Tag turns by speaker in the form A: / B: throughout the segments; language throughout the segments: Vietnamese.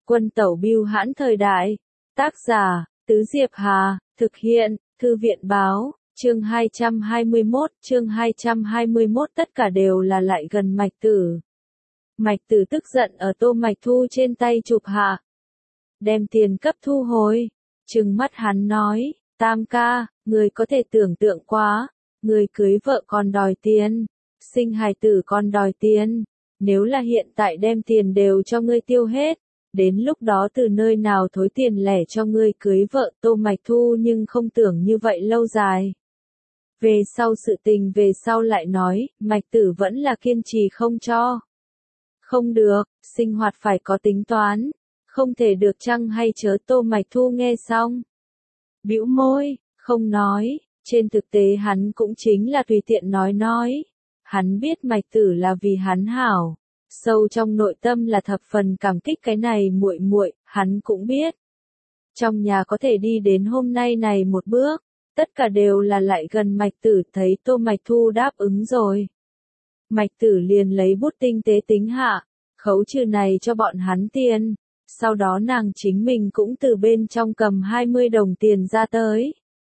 A: Quân tẩu bưu hãn thời đại. Tác giả, Tứ Diệp Hà, thực hiện, Thư viện báo, chương 221, tất cả đều là lại gần Mạch Tử. Mạch Tử tức giận ở Tô Mạch Thu trên tay chụp hạ. Đem tiền cấp thu hồi, trừng mắt hắn nói, Tam ca, người có thể tưởng tượng quá, người cưới vợ còn đòi tiền, sinh hài tử còn đòi tiền, nếu là hiện tại đem tiền đều cho ngươi tiêu hết, đến lúc đó từ nơi nào thối tiền lẻ cho ngươi cưới vợ. Tô Mạch Thu nhưng không tưởng như vậy lâu dài. Về sau sự tình về sau lại nói, Mạch Tử vẫn là kiên trì không cho. Không được, sinh hoạt phải có tính toán, không thể được chăng hay chớ. Tô Mạch Thu nghe xong, bĩu môi, không nói, trên thực tế hắn cũng chính là tùy tiện nói. Hắn biết Mạch Tử là vì hắn hảo, sâu trong nội tâm là thập phần cảm kích cái này muội, hắn cũng biết. Trong nhà có thể đi đến hôm nay này một bước, tất cả đều là lại gần Mạch Tử. Thấy Tô Mạch Thu đáp ứng rồi, Mạch Tử liền lấy bút tinh tế tính hạ, khấu trừ này cho bọn hắn tiền, sau đó nàng chính mình cũng từ bên trong cầm 20 đồng tiền ra tới.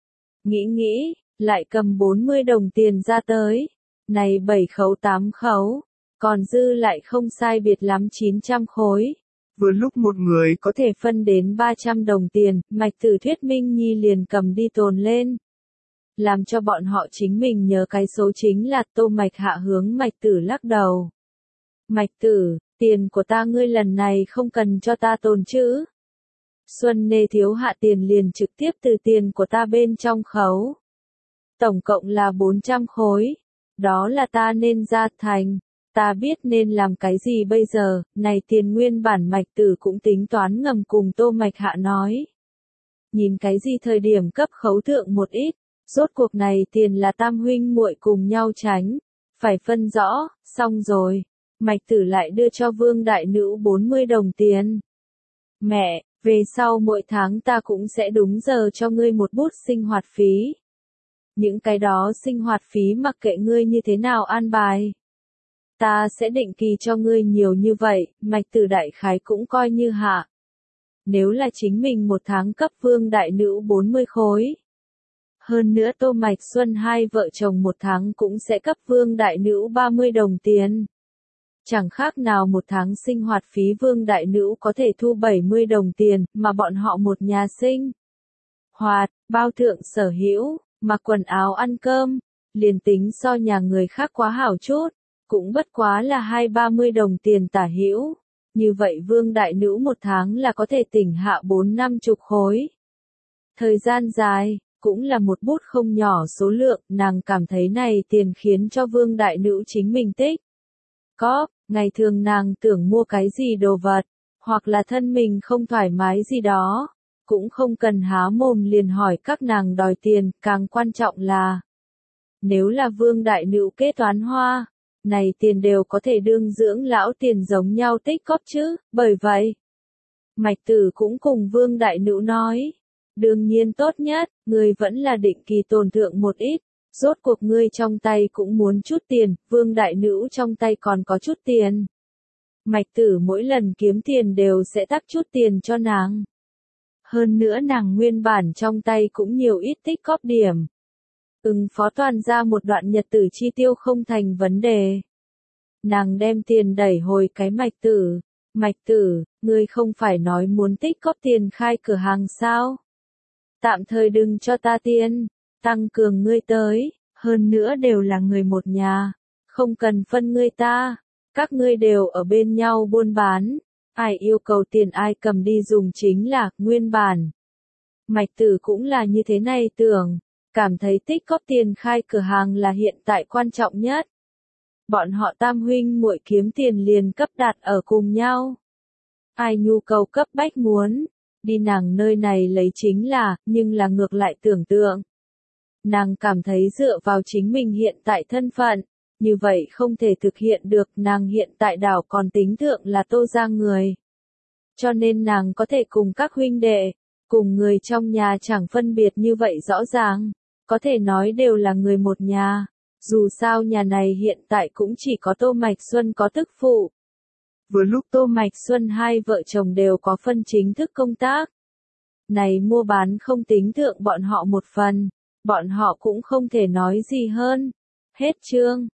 A: Nghĩ, lại cầm 40 đồng tiền ra tới, này 7 khấu 8 khấu, còn dư lại không sai biệt lắm 900 khối. Vừa lúc một người có thể phân đến 300 đồng tiền, Mạch Tử thuyết minh nhi liền cầm đi tồn lên. Làm cho bọn họ chính mình nhớ cái số chính là. Tô Mạch Hạ hướng Mạch Tử lắc đầu. Mạch Tử, tiền của ta ngươi lần này không cần cho ta tồn chữ. Xuân nê thiếu hạ tiền liền trực tiếp từ tiền của ta bên trong khấu. Tổng cộng là 400 khối. Đó là ta nên ra thành. Ta biết nên làm cái gì bây giờ. Này tiền nguyên bản Mạch Tử cũng tính toán ngầm cùng Tô Mạch Hạ nói. Nhìn cái gì thời điểm cấp khấu thượng một ít. Rốt cuộc này tiền là tam huynh muội cùng nhau tránh. Phải phân rõ, xong rồi. Mạch Tử lại đưa cho Vương Đại Nữ 40 đồng tiền. Mẹ, về sau mỗi tháng ta cũng sẽ đúng giờ cho ngươi một bút sinh hoạt phí. Những cái đó sinh hoạt phí mặc kệ ngươi như thế nào an bài. Ta sẽ định kỳ cho ngươi nhiều như vậy. Mạch Tử đại khái cũng coi như hạ. Nếu là chính mình một tháng cấp Vương Đại Nữ 40 khối. Hơn nữa Tô Mạch Xuân hai vợ chồng một tháng cũng sẽ cấp Vương Đại Nữ 30 đồng tiền. Chẳng khác nào một tháng sinh hoạt phí Vương Đại Nữ có thể thu 70 đồng tiền, mà bọn họ một nhà sinh hoạt, bao thượng sở hữu, mặc quần áo ăn cơm, liền tính so nhà người khác quá hảo chút, cũng bất quá là 20-30 đồng tiền tả hữu. Như vậy Vương Đại Nữ một tháng là có thể tỉnh hạ 4-50 khối. Thời gian dài, cũng là một bút không nhỏ số lượng. Nàng cảm thấy này tiền khiến cho Vương Đại Nữ chính mình tích có, ngày thường nàng tưởng mua cái gì đồ vật, hoặc là thân mình không thoải mái gì đó, cũng không cần há mồm liền hỏi các nàng đòi tiền. Càng quan trọng là, nếu là Vương Đại Nữ kế toán hoa, này tiền đều có thể đương dưỡng lão tiền giống nhau tích góp chứ. Bởi vậy, Mạch Tử cũng cùng Vương Đại Nữ nói, đương nhiên tốt nhất, ngươi vẫn là định kỳ tồn thượng một ít. Rốt cuộc ngươi trong tay cũng muốn chút tiền, Vương Đại Nữ trong tay còn có chút tiền. Mạch Tử mỗi lần kiếm tiền đều sẽ tắc chút tiền cho nàng. Hơn nữa nàng nguyên bản trong tay cũng nhiều ít tích góp điểm. Phó toàn ra một đoạn nhật tử chi tiêu không thành vấn đề. Nàng đem tiền đẩy hồi cái Mạch Tử. Mạch Tử, ngươi không phải nói muốn tích góp tiền khai cửa hàng sao? Tạm thời đừng cho ta tiền. Tăng cường ngươi tới, hơn nữa đều là người một nhà, không cần phân ngươi ta, các ngươi đều ở bên nhau buôn bán, ai yêu cầu tiền ai cầm đi dùng chính là nguyên bản. Mạch Tử cũng là như thế này tưởng, cảm thấy tích góp tiền khai cửa hàng là hiện tại quan trọng nhất. Bọn họ tam huynh muội kiếm tiền liền cấp đặt ở cùng nhau. Ai nhu cầu cấp bách muốn, đi nàng nơi này lấy chính là, nhưng là ngược lại tưởng tượng. Nàng cảm thấy dựa vào chính mình hiện tại thân phận, như vậy không thể thực hiện được. Nàng hiện tại đảo còn tính thượng là Tô gia người. Cho nên nàng có thể cùng các huynh đệ, cùng người trong nhà chẳng phân biệt như vậy rõ ràng. Có thể nói đều là người một nhà. Dù sao nhà này hiện tại cũng chỉ có Tô Mạch Xuân có tức phụ. Vừa lúc Tô Mạch Xuân hai vợ chồng đều có phân chính thức công tác. Này mua bán không tính thượng bọn họ một phần, bọn họ cũng không thể nói gì hơn. Hết chương.